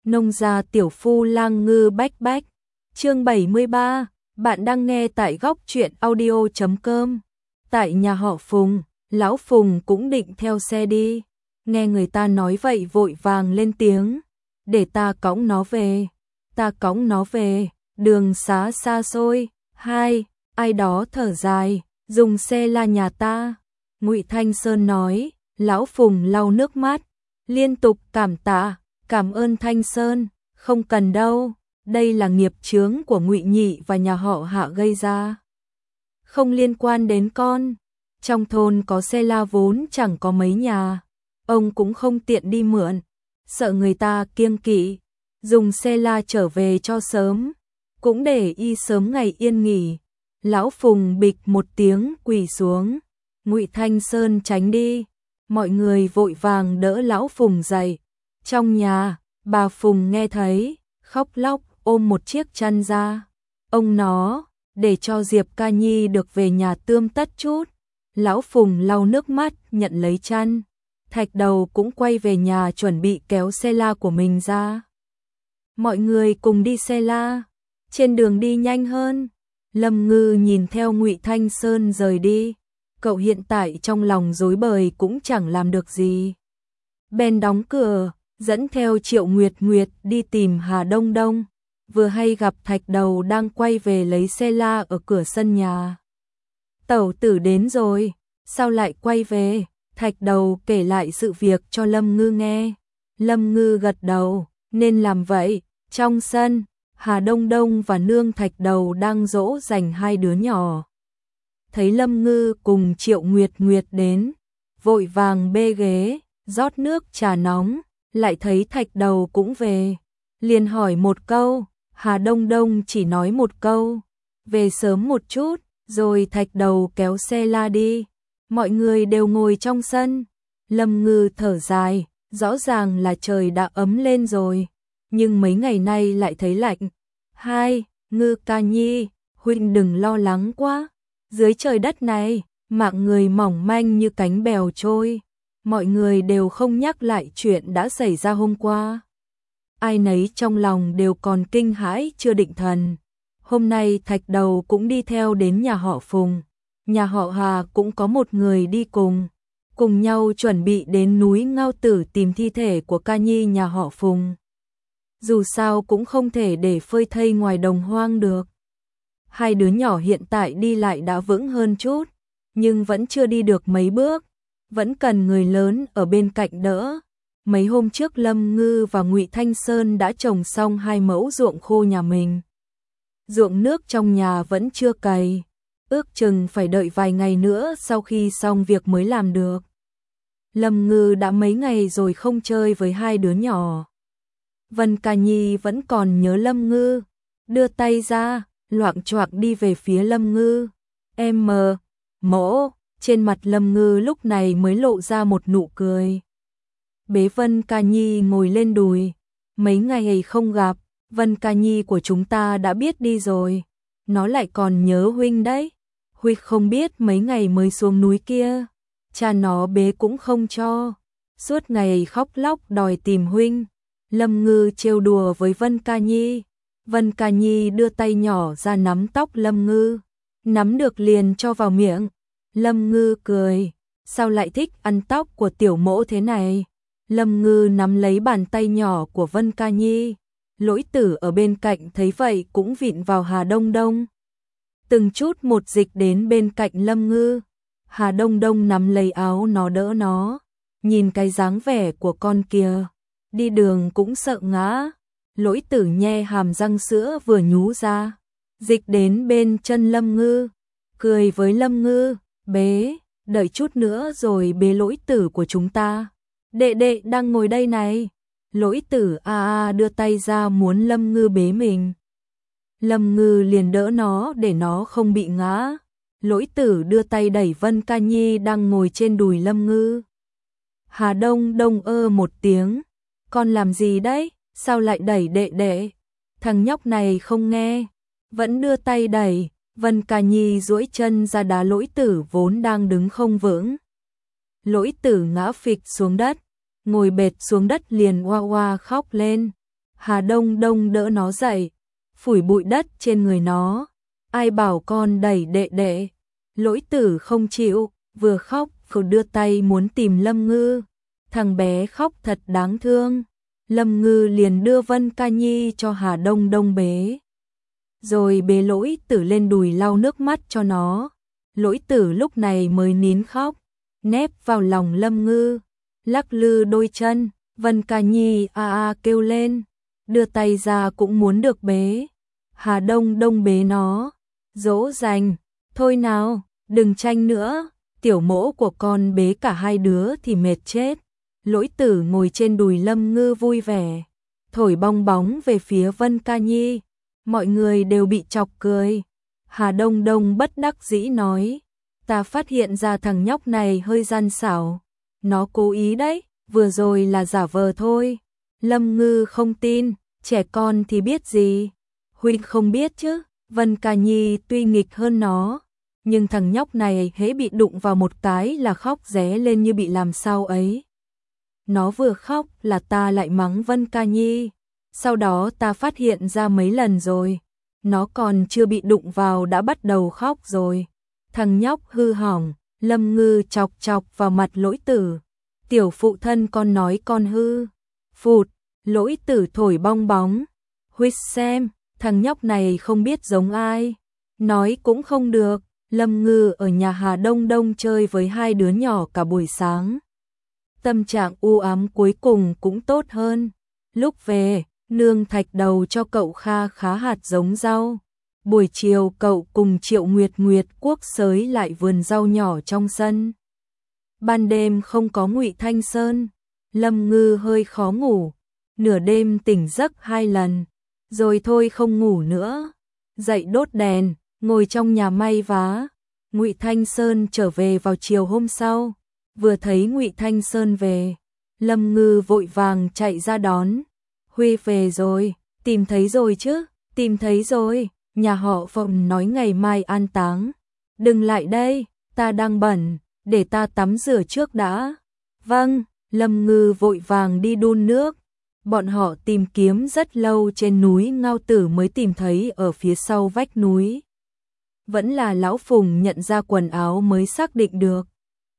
Nông gia tiểu phu lang ngư bách bách. Chương 73, bạn đang nghe tại góc truyện audio.com. Tại nhà họ Phùng, lão Phùng cũng định theo xe đi. Nghe người ta nói vậy vội vàng lên tiếng, để ta cõng nó về. Ta cõng nó về, đường xá xa xôi. Hai, ai đó thở dài, dùng xe là nhà ta. Ngụy Thanh Sơn nói. Lão Phùng lau nước mắt, liên tục cảm tạ, cảm ơn Thanh Sơn, không cần đâu, đây là nghiệp chướng của Ngụy Nhị và nhà họ Hạ gây ra. Không liên quan đến con, trong thôn có xe la vốn chẳng có mấy nhà, ông cũng không tiện đi mượn, sợ người ta kiêng kỵ, dùng xe la trở về cho sớm, cũng để y sớm ngày yên nghỉ. Lão Phùng bịch một tiếng quỳ xuống, Ngụy Thanh Sơn tránh đi. Mọi người vội vàng đỡ lão Phùng dậy. Trong nhà, bà Phùng nghe thấy, khóc lóc ôm một chiếc chăn ra. Ông nó, để cho Diệp Ca Nhi được về nhà tươm tất chút. Lão Phùng lau nước mắt, nhận lấy chăn. Thạch Đầu cũng quay về nhà chuẩn bị kéo xe la của mình ra. Mọi người cùng đi xe la. Trên đường đi nhanh hơn. Lâm Ngư nhìn theo Ngụy Thanh Sơn rời đi. Cậu hiện tại trong lòng rối bời cũng chẳng làm được gì. Bèn đóng cửa, dẫn theo Triệu Nguyệt Nguyệt đi tìm Hà Đông Đông. Vừa hay gặp Thạch Đầu đang quay về lấy xe la ở cửa sân nhà. Tẩu tử đến rồi, sao lại quay về? Thạch Đầu kể lại sự việc cho Lâm Ngư nghe. Lâm Ngư gật đầu, nên làm vậy. Trong sân, Hà Đông Đông và nương Thạch Đầu đang dỗ dành hai đứa nhỏ. Thấy Lâm Ngư cùng Triệu Nguyệt Nguyệt đến, vội vàng bê ghế, rót nước trà nóng, lại thấy Thạch Đầu cũng về, liền hỏi một câu. Hà Đông Đông chỉ nói một câu, về sớm một chút, rồi Thạch Đầu kéo xe la đi. Mọi người đều ngồi trong sân. Lâm Ngư thở dài, rõ ràng là trời đã ấm lên rồi, nhưng mấy ngày nay lại thấy lạnh. Hai, Ngư ca nhi, huynh đừng lo lắng quá. Dưới trời đất này, mạng người mỏng manh như cánh bèo trôi. Mọi người đều không nhắc lại chuyện đã xảy ra hôm qua. Ai nấy trong lòng đều còn kinh hãi chưa định thần. Hôm nay Thạch Đầu cũng đi theo đến nhà họ Phùng. Nhà họ Hà cũng có một người đi cùng. Cùng nhau chuẩn bị đến núi Ngao Tử tìm thi thể của ca nhi nhà họ Phùng. Dù sao cũng không thể để phơi thây ngoài đồng hoang được. Hai đứa nhỏ hiện tại đi lại đã vững hơn chút, nhưng vẫn chưa đi được mấy bước, vẫn cần người lớn ở bên cạnh đỡ. Mấy hôm trước Lâm Ngư và Ngụy Thanh Sơn đã trồng xong 2 mẫu ruộng khô nhà mình. Ruộng nước trong nhà vẫn chưa cày, ước chừng phải đợi vài ngày nữa sau khi xong việc mới làm được. Lâm Ngư đã mấy ngày rồi không chơi với hai đứa nhỏ. Vân Ca Nhi vẫn còn nhớ Lâm Ngư, đưa tay ra, loạng choạng đi về phía Lâm Ngư. Em mỗ, trên mặt Lâm Ngư lúc này mới lộ ra một nụ cười. Bế Vân Ca Nhi ngồi lên đùi. Mấy ngày không gặp, Vân Ca Nhi của chúng ta đã biết đi rồi. Nó lại còn nhớ huynh đấy. Huynh không biết mấy ngày mới xuống núi kia, cha nó bế cũng không cho, suốt ngày khóc lóc đòi tìm huynh. Lâm Ngư trêu đùa với Vân Ca Nhi. Vân Ca Nhi đưa tay nhỏ ra nắm tóc Lâm Ngư, nắm được liền cho vào miệng. Lâm Ngư cười, sao lại thích ăn tóc của tiểu mỗ thế này? Lâm Ngư nắm lấy bàn tay nhỏ của Vân Ca Nhi. Lỗi Tử ở bên cạnh thấy vậy cũng vịn vào Hà Đông Đông, từng chút một dịch đến bên cạnh Lâm Ngư. Hà Đông Đông nắm lấy áo nó đỡ nó, nhìn cái dáng vẻ của con kia, đi đường cũng sợ ngã. Lỗi Tử nhe hàm răng sữa vừa nhú ra, dịch đến bên chân Lâm Ngư, cười với Lâm Ngư, bế, đợi chút nữa rồi bế Lỗi Tử của chúng ta. Đệ đệ đang ngồi đây này. Lỗi Tử đưa tay ra muốn Lâm Ngư bế mình. Lâm Ngư liền đỡ nó để nó không bị ngã. Lỗi Tử đưa tay đẩy Vân Ca Nhi đang ngồi trên đùi Lâm Ngư. Hà Đông Đông một tiếng, con làm gì đấy? Sao lại đẩy đệ đệ? Thằng nhóc này không nghe, vẫn đưa tay đẩy. Vân Ca Nhi duỗi chân ra đá Lỗi Tử vốn đang đứng không vững. Lỗi Tử ngã phịch xuống đất, ngồi bệt xuống đất liền oa oa khóc lên. Hà Đông Đông đỡ nó dậy, phủi bụi đất trên người nó. Ai bảo con đẩy đệ đệ? Lỗi Tử không chịu, vừa khóc vừa đưa tay muốn tìm Lâm Ngư. Thằng bé khóc thật đáng thương. Lâm Ngư liền đưa Vân Ca Nhi cho Hà Đông Đông bế. Rồi bế Lỗi Tử lên đùi lau nước mắt cho nó. Lỗi Tử lúc này mới nín khóc, nép vào lòng Lâm Ngư, lắc lư đôi chân. Vân Ca Nhi a a kêu lên, đưa tay ra cũng muốn được bế. Hà Đông Đông bế nó, dỗ dành, thôi nào, đừng tranh nữa, tiểu mỗ của con bế cả hai đứa thì mệt chết. Lỗi Tử ngồi trên đùi Lâm Ngư vui vẻ, thổi bong bóng về phía Vân Ca Nhi. Mọi người đều bị chọc cười. Hà Đông Đông bất đắc dĩ nói, ta phát hiện ra thằng nhóc này hơi gian xảo. Nó cố ý đấy, vừa rồi là giả vờ thôi. Lâm Ngư không tin, trẻ con thì biết gì. Huynh không biết chứ, Vân Ca Nhi tuy nghịch hơn nó, nhưng thằng nhóc này hễ bị đụng vào một cái là khóc ré lên như bị làm sao ấy. Nó vừa khóc là ta lại mắng Vân Ca Nhi. Sau đó ta phát hiện ra mấy lần rồi, nó còn chưa bị đụng vào đã bắt đầu khóc rồi. Thằng nhóc hư hỏng. Lâm Ngư chọc chọc vào mặt Lỗi Tử. Tiểu phụ thân con nói con hư. Phụt, Lỗi Tử thổi bong bóng. Huýt xem, thằng nhóc này không biết giống ai. Nói cũng không được. Lâm Ngư ở nhà Hà Đông Đông chơi với hai đứa nhỏ cả buổi sáng. Tâm trạng u ám cuối cùng cũng tốt hơn. Lúc về, nương thạch đầu cho cậu Kha khá hạt giống rau. Buổi chiều cậu cùng Triệu Nguyệt Nguyệt cuốc xới lại vườn rau nhỏ trong sân. Ban đêm không có Ngụy Thanh Sơn, Lâm Ngư hơi khó ngủ, nửa đêm tỉnh giấc 2 lần, rồi thôi không ngủ nữa. Dậy đốt đèn, ngồi trong nhà may vá. Ngụy Thanh Sơn trở về vào chiều hôm sau, vừa thấy Ngụy Thanh Sơn về, Lâm Ngư vội vàng chạy ra đón. Huy về rồi, tìm thấy rồi chứ? Tìm thấy rồi. Nhà họ Phụng nói ngày mai an táng. Đừng lại đây, ta đang bận, để ta tắm rửa trước đã. Vâng, Lâm Ngư vội vàng đi đun nước. Bọn họ tìm kiếm rất lâu trên núi Ngao Tử mới tìm thấy ở phía sau vách núi. Vẫn là lão Phùng nhận ra quần áo mới xác định được.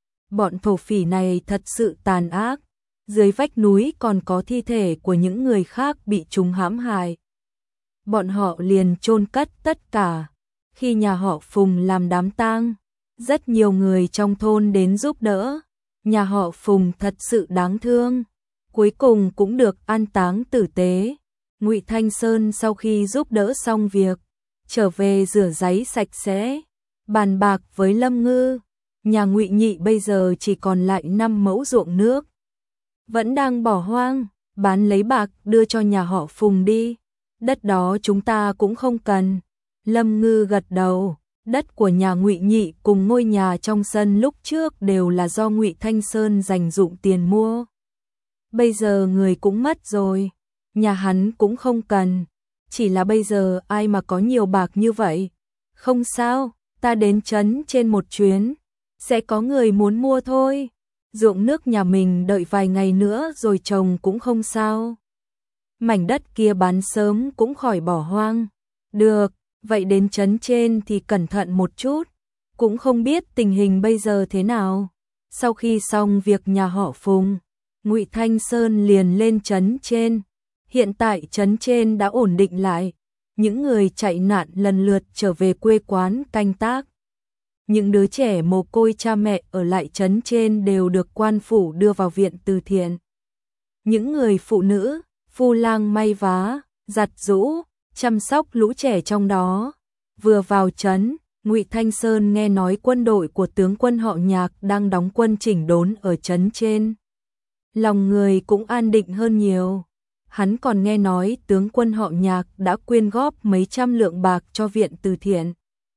Bọn thổ phỉ này thật sự tàn ác. Dưới vách núi còn có thi thể của những người khác bị chúng hãm hại. Bọn họ liền chôn cất tất cả. Khi nhà họ Phùng làm đám tang, rất nhiều người trong thôn đến giúp đỡ. Nhà họ Phùng thật sự đáng thương. Cuối cùng cũng được an táng tử tế. Ngụy Thanh Sơn sau khi giúp đỡ xong việc, trở về rửa ráy sạch sẽ, bàn bạc với Lâm Ngư. Nhà Ngụy Nhị bây giờ chỉ còn lại 5 mẫu ruộng nước, vẫn đang bỏ hoang, bán lấy bạc đưa cho nhà họ Phùng đi. Đất đó chúng ta cũng không cần. Lâm Ngư gật đầu. Đất của nhà Ngụy Nhị cùng ngôi nhà trong sân lúc trước đều là do Ngụy Thanh Sơn dành dụm tiền mua. Bây giờ người cũng mất rồi, nhà hắn cũng không cần. Chỉ là bây giờ ai mà có nhiều bạc như vậy? Không sao, ta đến trấn trên một chuyến, sẽ có người muốn mua thôi. Ruộng nước nhà mình đợi vài ngày nữa rồi trồng cũng không sao. Mảnh đất kia bán sớm cũng khỏi bỏ hoang. Được, vậy đến trấn trên thì cẩn thận một chút. Cũng không biết tình hình bây giờ thế nào. Sau khi xong việc nhà họ Phùng, Ngụy Thanh Sơn liền lên trấn trên. Hiện tại trấn trên đã ổn định lại. Những người chạy nạn lần lượt trở về quê quán canh tác. Những đứa trẻ mồ côi cha mẹ ở lại trấn trên đều được quan phủ đưa vào viện từ thiện. Những người phụ nữ, phu lang may vá, giặt giũ, chăm sóc lũ trẻ trong đó. Vừa vào trấn, Ngụy Thanh Sơn nghe nói quân đội của tướng quân họ Nhạc đang đóng quân chỉnh đốn ở trấn trên. Lòng người cũng an định hơn nhiều. Hắn còn nghe nói tướng quân họ Nhạc đã quyên góp mấy trăm lượng bạc cho viện từ thiện.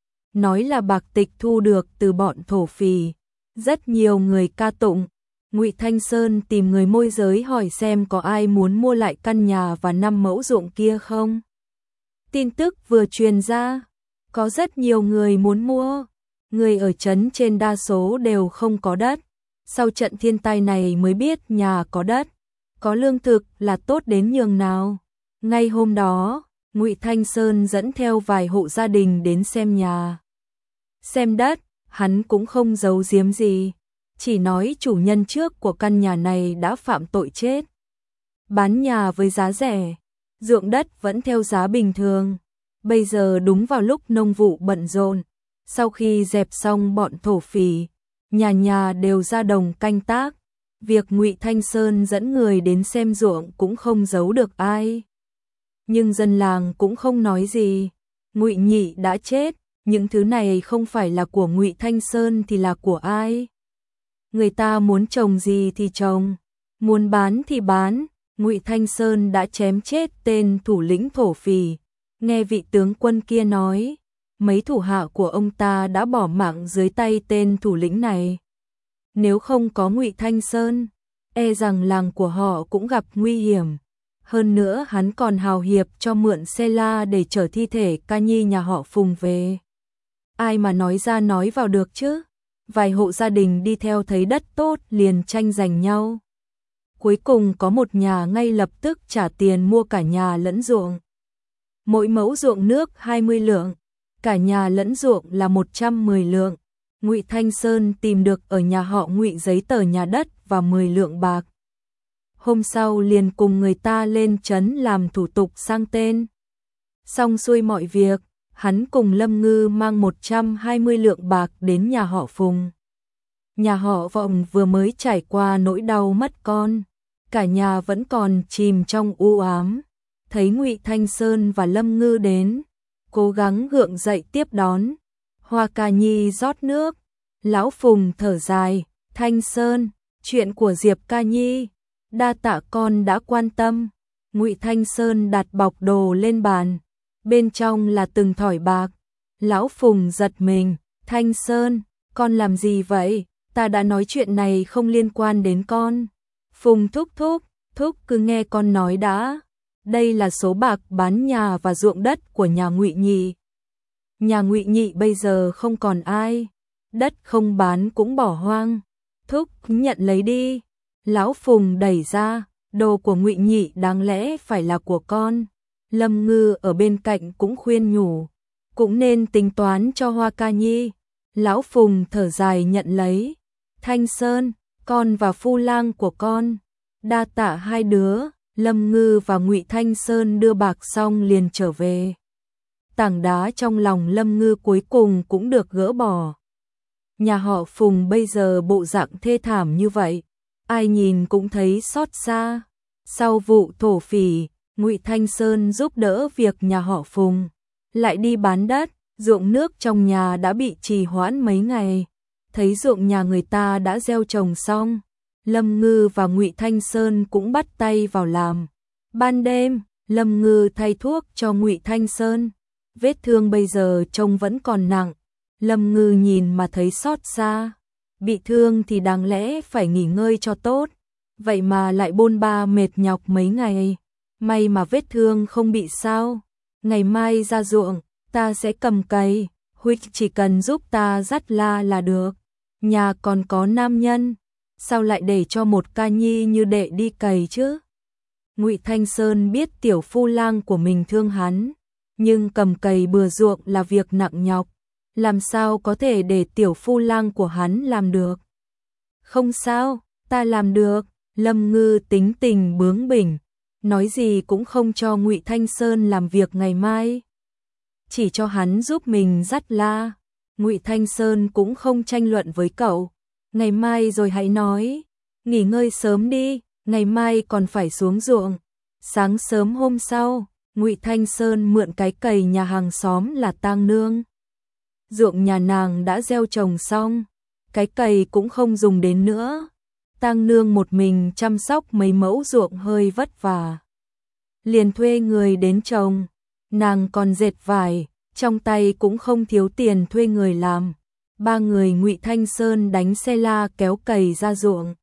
Nói là bạc tịch thu được từ bọn thổ phỉ. Rất nhiều người ca tụng. Ngụy Thanh Sơn tìm người môi giới hỏi xem có ai muốn mua lại căn nhà và 5 mẫu ruộng kia không. Tin tức vừa truyền ra, có rất nhiều người muốn mua. Người ở trấn trên đa số đều không có đất. Sau trận thiên tai này mới biết nhà có đất, có lương thực là tốt đến nhường nào. Ngay hôm đó, Ngụy Thanh Sơn dẫn theo vài hộ gia đình đến xem nhà, xem đất, hắn cũng không giấu giếm gì, chỉ nói chủ nhân trước của căn nhà này đã phạm tội chết. Bán nhà với giá rẻ, ruộng đất vẫn theo giá bình thường. Bây giờ đúng vào lúc nông vụ bận rộn, sau khi dẹp xong bọn thổ phỉ, nhà nhà đều ra đồng canh tác. Việc Ngụy Thanh Sơn dẫn người đến xem ruộng cũng không giấu được ai. Nhưng dân làng cũng không nói gì. Ngụy Nhị đã chết, những thứ này không phải là của Ngụy Thanh Sơn thì là của ai? Người ta muốn trồng gì thì trồng, muốn bán thì bán. Ngụy Thanh Sơn đã chém chết tên thủ lĩnh thổ phỉ. Nghe vị tướng quân kia nói, mấy thủ hạ của ông ta đã bỏ mạng dưới tay tên thủ lĩnh này. Nếu không có Ngụy Thanh Sơn, e rằng làng của họ cũng gặp nguy hiểm. Hơn nữa hắn còn hào hiệp cho mượn xe la để chở thi thể ca nhi nhà họ Phùng về. Ai mà nói ra nói vào được chứ? Vài hộ gia đình đi theo thấy đất tốt liền tranh giành nhau. Cuối cùng có một nhà ngay lập tức trả tiền mua cả nhà lẫn ruộng. Mỗi mẫu ruộng nước 20 lượng, cả nhà lẫn ruộng là 110 lượng. Ngụy Thanh Sơn tìm được ở nhà họ Ngụy giấy tờ nhà đất và 10 lượng bạc. Hôm sau liền cùng người ta lên trấn làm thủ tục sang tên. Xong xuôi mọi việc, hắn cùng Lâm Ngư mang 120 lượng bạc đến nhà họ Phùng. Nhà họ Vọng vừa mới trải qua nỗi đau mất con, cả nhà vẫn còn chìm trong u ám. Thấy Ngụy Thanh Sơn và Lâm Ngư đến, cố gắng gượng dậy tiếp đón. Hoa Ca Nhi rót nước, lão Phùng thở dài, Thanh Sơn, chuyện của Diệp Ca Nhi, đa tạ con đã quan tâm. Ngụy Thanh Sơn đặt bọc đồ lên bàn, bên trong là từng thỏi bạc. Lão Phùng giật mình, Thanh Sơn, con làm gì vậy? Ta đã nói chuyện này không liên quan đến con. Phùng thúc cứ nghe con nói đã. Đây là số bạc bán nhà và ruộng đất của nhà Ngụy Nhị. Nhà Ngụy Nhị bây giờ không còn ai, đất không bán cũng bỏ hoang. Thúc nhận lấy đi. Lão Phùng đẩy ra, đồ của Ngụy Nhị đáng lẽ phải là của con. Lâm Ngư ở bên cạnh cũng khuyên nhủ, cũng nên tính toán cho Hoa Ca Nhi. Lão Phùng thở dài nhận lấy. Thanh Sơn, con và phu lang của con, đa tạ hai đứa. Lâm Ngư và Ngụy Thanh Sơn đưa bạc xong liền trở về. Tảng đá trong lòng Lâm Ngư cuối cùng cũng được gỡ bỏ. Nhà họ Phùng bây giờ bộ dạng thê thảm như vậy, ai nhìn cũng thấy xót xa. Sau vụ thổ phỉ, Ngụy Thanh Sơn giúp đỡ việc nhà họ Phùng, lại đi bán đất, ruộng nước trong nhà đã bị trì hoãn mấy ngày. Thấy ruộng nhà người ta đã gieo trồng xong, Lâm Ngư và Ngụy Thanh Sơn cũng bắt tay vào làm. Ban đêm, Lâm Ngư thay thuốc cho Ngụy Thanh Sơn. Vết thương bây giờ trông vẫn còn nặng. Lâm Ngư nhìn mà thấy xót xa. Bị thương thì đáng lẽ phải nghỉ ngơi cho tốt, vậy mà lại bôn ba mệt nhọc mấy ngày. May mà vết thương không bị sao. Ngày mai ra ruộng, ta sẽ cầm cày, huynh chỉ cần giúp ta dắt la là được. Nhà còn có nam nhân, sao lại để cho một Ca Nhi như đệ đi cày chứ? Ngụy Thanh Sơn biết tiểu phu lang của mình thương hắn, nhưng cầm cày bừa ruộng là việc nặng nhọc, làm sao có thể để tiểu phu lang của hắn làm được? Không sao, ta làm được. Lâm Ngư tính tình bướng bỉnh, nói gì cũng không cho Ngụy Thanh Sơn làm việc ngày mai, chỉ cho hắn giúp mình dắt la. Ngụy Thanh Sơn cũng không tranh luận với cậu, ngày mai rồi hãy nói, nghỉ ngơi sớm đi, ngày mai còn phải xuống ruộng. Sáng sớm hôm sau, Ngụy Thanh Sơn mượn cái cày nhà hàng xóm là Tang Nương. Ruộng nhà nàng đã gieo trồng xong, cái cày cũng không dùng đến nữa. Tang Nương một mình chăm sóc mấy mẫu ruộng hơi vất vả, liền thuê người đến trồng. Nàng còn dệt vải, trong tay cũng không thiếu tiền thuê người làm. Ba người Ngụy Thanh Sơn đánh xe la kéo cày ra ruộng.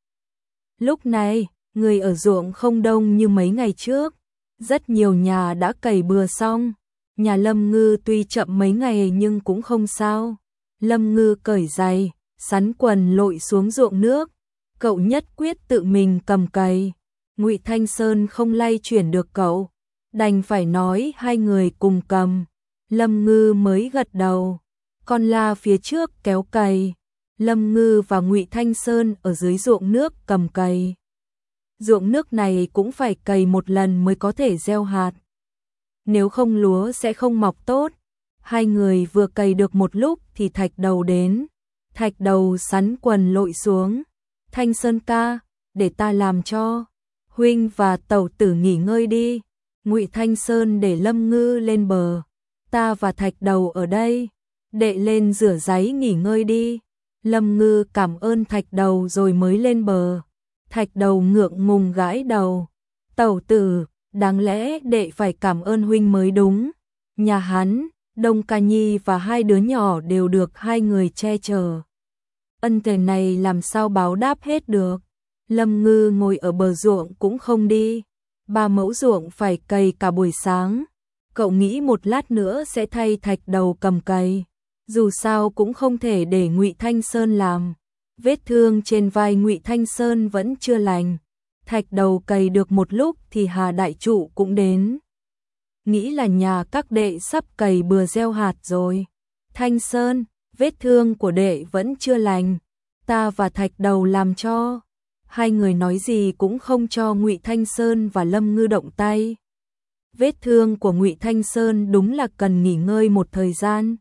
Lúc này, người ở ruộng không đông như mấy ngày trước, rất nhiều nhà đã cày bừa xong. Nhà Lâm Ngư tuy chậm mấy ngày nhưng cũng không sao. Lâm Ngư cởi giày, sắn quần lội xuống ruộng nước, cậu nhất quyết tự mình cầm cày. Ngụy Thanh Sơn không lay chuyển được cậu, đành phải nói hai người cùng cầm. Lâm Ngư mới gật đầu. Con la phía trước kéo cày, Lâm Ngư và Ngụy Thanh Sơn ở dưới ruộng nước cầm cày. Ruộng nước này cũng phải cày một lần mới có thể gieo hạt. Nếu không lúa sẽ không mọc tốt. Hai người vừa cày được một lúc thì Thạch Đầu đến. Thạch Đầu sắn quần lội xuống. Thanh Sơn ca, để ta làm cho. Huynh và tẩu tử nghỉ ngơi đi. Ngụy Thanh Sơn để Lâm Ngư lên bờ. Ta và Thạch Đầu ở đây. Đệ lên rửa ráy nghỉ ngơi đi. Lâm Ngư cảm ơn Thạch Đầu rồi mới lên bờ. Thạch Đầu ngượng ngùng gãi đầu. Tẩu tử, đáng lẽ đệ phải cảm ơn huynh mới đúng. Nhà hắn, Đông Ca Nhi và hai đứa nhỏ đều được hai người che chở. Ân tình này làm sao báo đáp hết được. Lâm Ngư ngồi ở bờ ruộng cũng không đi. 3 mẫu ruộng phải cày cả buổi sáng. Cậu nghĩ một lát nữa sẽ thay Thạch Đầu cầm cày. Dù sao cũng không thể để Ngụy Thanh Sơn làm. Vết thương trên vai Ngụy Thanh Sơn vẫn chưa lành. Thạch Đầu cày được một lúc thì Hà Đại Trụ cũng đến. Nghĩ là nhà các đệ sắp cày bừa gieo hạt rồi. Thanh Sơn, vết thương của đệ vẫn chưa lành. Ta và Thạch Đầu làm cho. Hai người nói gì cũng không cho Ngụy Thanh Sơn và Lâm Ngư động tay. Vết thương của Ngụy Thanh Sơn đúng là cần nghỉ ngơi một thời gian.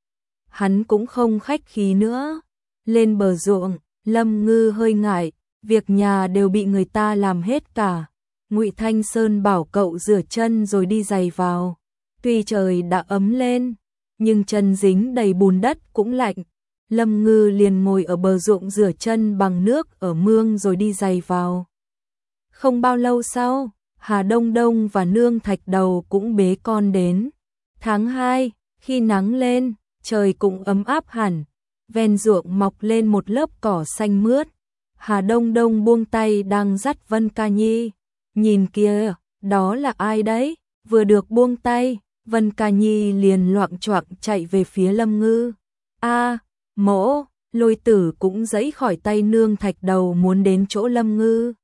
Hắn cũng không khách khí nữa. Lên bờ ruộng, Lâm Ngư hơi ngại, việc nhà đều bị người ta làm hết cả. Ngụy Thanh Sơn bảo cậu rửa chân rồi đi giày vào. Tuy trời đã ấm lên, nhưng chân dính đầy bùn đất cũng lạnh. Lâm Ngư liền ngồi ở bờ ruộng rửa chân bằng nước ở mương rồi đi giày vào. Không bao lâu sau, Hà Đông Đông và nương Thạch Đầu cũng bế con đến. Tháng 2, khi nắng lên, trời cũng ấm áp hẳn. Ven ruộng mọc lên một lớp cỏ xanh mướt. Hà Đông Đông buông tay đang dắt Vân Ca Nhi. Nhìn kìa, đó là ai đấy? Vừa được buông tay, Vân Ca Nhi liền loạng choạng chạy về phía Lâm Ngư. A, mỗ, Lôi Tử cũng giãy khỏi tay nương Thạch Đầu muốn đến chỗ Lâm Ngư.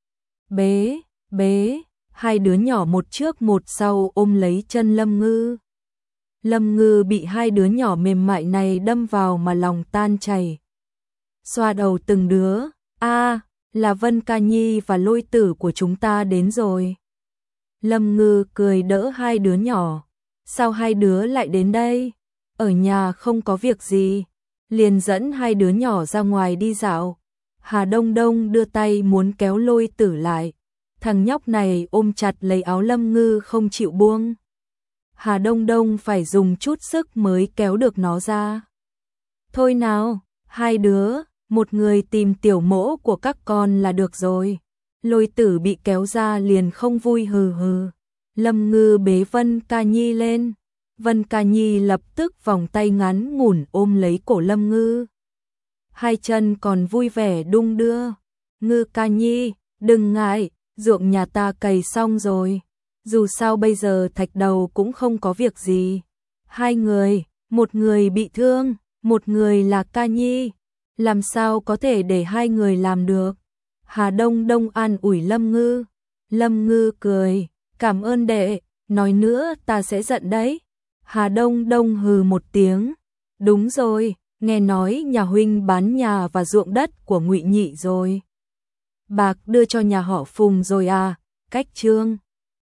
Bế, hai đứa nhỏ một trước một sau ôm lấy chân Lâm Ngư. Lâm Ngư bị hai đứa nhỏ mềm mại này đâm vào mà lòng tan chảy. Xoa đầu từng đứa, là Vân Ca Nhi và Lôi Tử của chúng ta đến rồi. Lâm Ngư cười đỡ hai đứa nhỏ. Sao hai đứa lại đến đây? Ở nhà không có việc gì. Liền dẫn hai đứa nhỏ ra ngoài đi dạo. Hà Đông Đông đưa tay muốn kéo Lôi Tử lại. Thằng nhóc này ôm chặt lấy áo Lâm Ngư không chịu buông. Hà Đông Đông phải dùng chút sức mới kéo được nó ra. Thôi nào, hai đứa, một người tìm tiểu mỗ của các con là được rồi. Lôi Tử bị kéo ra liền không vui hừ hừ. Lâm Ngư bế Vân Ca Nhi lên. Vân Ca Nhi lập tức vòng tay ngắn ngủn ôm lấy cổ Lâm Ngư. Hai chân còn vui vẻ đung đưa. Ngư Ca Nhi, đừng ngại, ruộng nhà ta cày xong rồi. Dù sao bây giờ Thạch Đầu cũng không có việc gì. Hai người, một người bị thương, một người là Ca Nhi. Làm sao có thể để hai người làm được? Hà Đông Đông an ủi Lâm Ngư. Lâm Ngư cười, cảm ơn đệ, nói nữa ta sẽ giận đấy. Hà Đông Đông hừ một tiếng. Đúng rồi, nghe nói nhà huynh bán nhà và ruộng đất của Ngụy Nhị rồi. Bạc đưa cho nhà họ Phùng rồi à? Cách chương